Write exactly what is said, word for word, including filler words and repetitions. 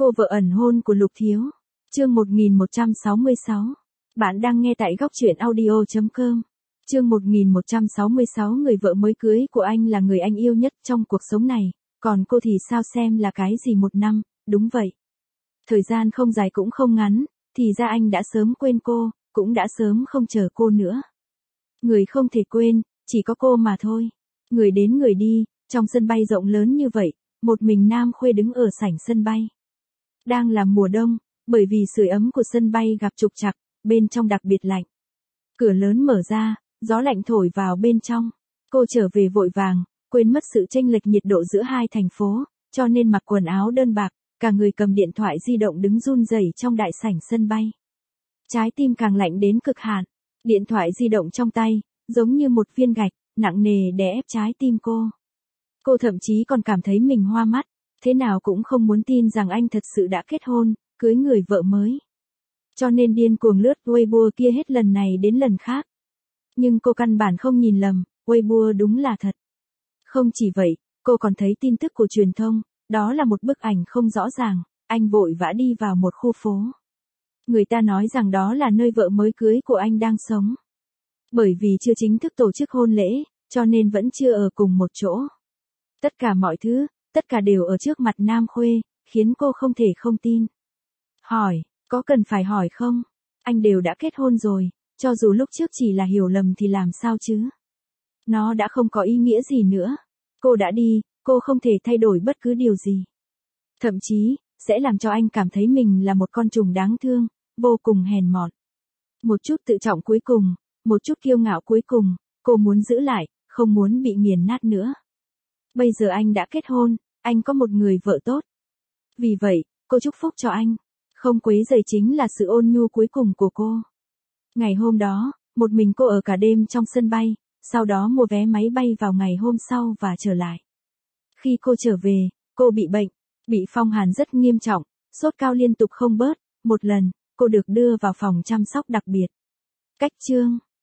Cô vợ ẩn hôn của Lục Thiếu. Chương một nghìn một trăm sáu mươi sáu. Bạn đang nghe tại góc truyện audio chấm com. Chương một nghìn một trăm sáu mươi sáu. Người vợ mới cưới của anh là người anh yêu nhất trong cuộc sống này, còn cô thì sao, xem là cái gì một năm, đúng vậy. Thời gian không dài cũng không ngắn, thì ra anh đã sớm quên cô, cũng đã sớm không chờ cô nữa. Người không thể quên, chỉ có cô mà thôi. Người đến người đi, trong sân bay rộng lớn như vậy, một mình Nam Khuê đứng ở sảnh sân bay. Đang là mùa đông, bởi vì sưởi ấm của sân bay gặp trục trặc, bên trong đặc biệt lạnh. Cửa lớn mở ra, gió lạnh thổi vào bên trong. Cô trở về vội vàng, quên mất sự chênh lệch nhiệt độ giữa hai thành phố, cho nên mặc quần áo đơn bạc, cả người cầm điện thoại di động đứng run rẩy trong đại sảnh sân bay. Trái tim càng lạnh đến cực hạn, điện thoại di động trong tay, giống như một viên gạch, nặng nề đè ép trái tim cô. Cô thậm chí còn cảm thấy mình hoa mắt, thế nào cũng không muốn tin rằng anh thật sự đã kết hôn, cưới người vợ mới. Cho nên điên cuồng lướt Weibo kia hết lần này đến lần khác. Nhưng cô căn bản không nhìn lầm, Weibo đúng là thật. Không chỉ vậy, cô còn thấy tin tức của truyền thông, đó là một bức ảnh không rõ ràng, anh vội vã đi vào một khu phố. Người ta nói rằng đó là nơi vợ mới cưới của anh đang sống. Bởi vì chưa chính thức tổ chức hôn lễ, cho nên vẫn chưa ở cùng một chỗ. Tất cả mọi thứ, tất cả đều ở trước mặt Nam Khuê, khiến cô không thể không tin. Hỏi, có cần phải hỏi không? Anh đều đã kết hôn rồi, cho dù lúc trước chỉ là hiểu lầm thì làm sao chứ? Nó đã không có ý nghĩa gì nữa. Cô đã đi, cô không thể thay đổi bất cứ điều gì. Thậm chí, sẽ làm cho anh cảm thấy mình là một con trùng đáng thương, vô cùng hèn mọn. Một chút tự trọng cuối cùng, một chút kiêu ngạo cuối cùng, cô muốn giữ lại, không muốn bị nghiền nát nữa. Bây giờ anh đã kết hôn, anh có một người vợ tốt. Vì vậy, cô chúc phúc cho anh. Không quấy rầy chính là sự ôn nhu cuối cùng của cô. Ngày hôm đó, một mình cô ở cả đêm trong sân bay, sau đó mua vé máy bay vào ngày hôm sau và trở lại. Khi cô trở về, cô bị bệnh, bị phong hàn rất nghiêm trọng, sốt cao liên tục không bớt, một lần, cô được đưa vào phòng chăm sóc đặc biệt. Cách chương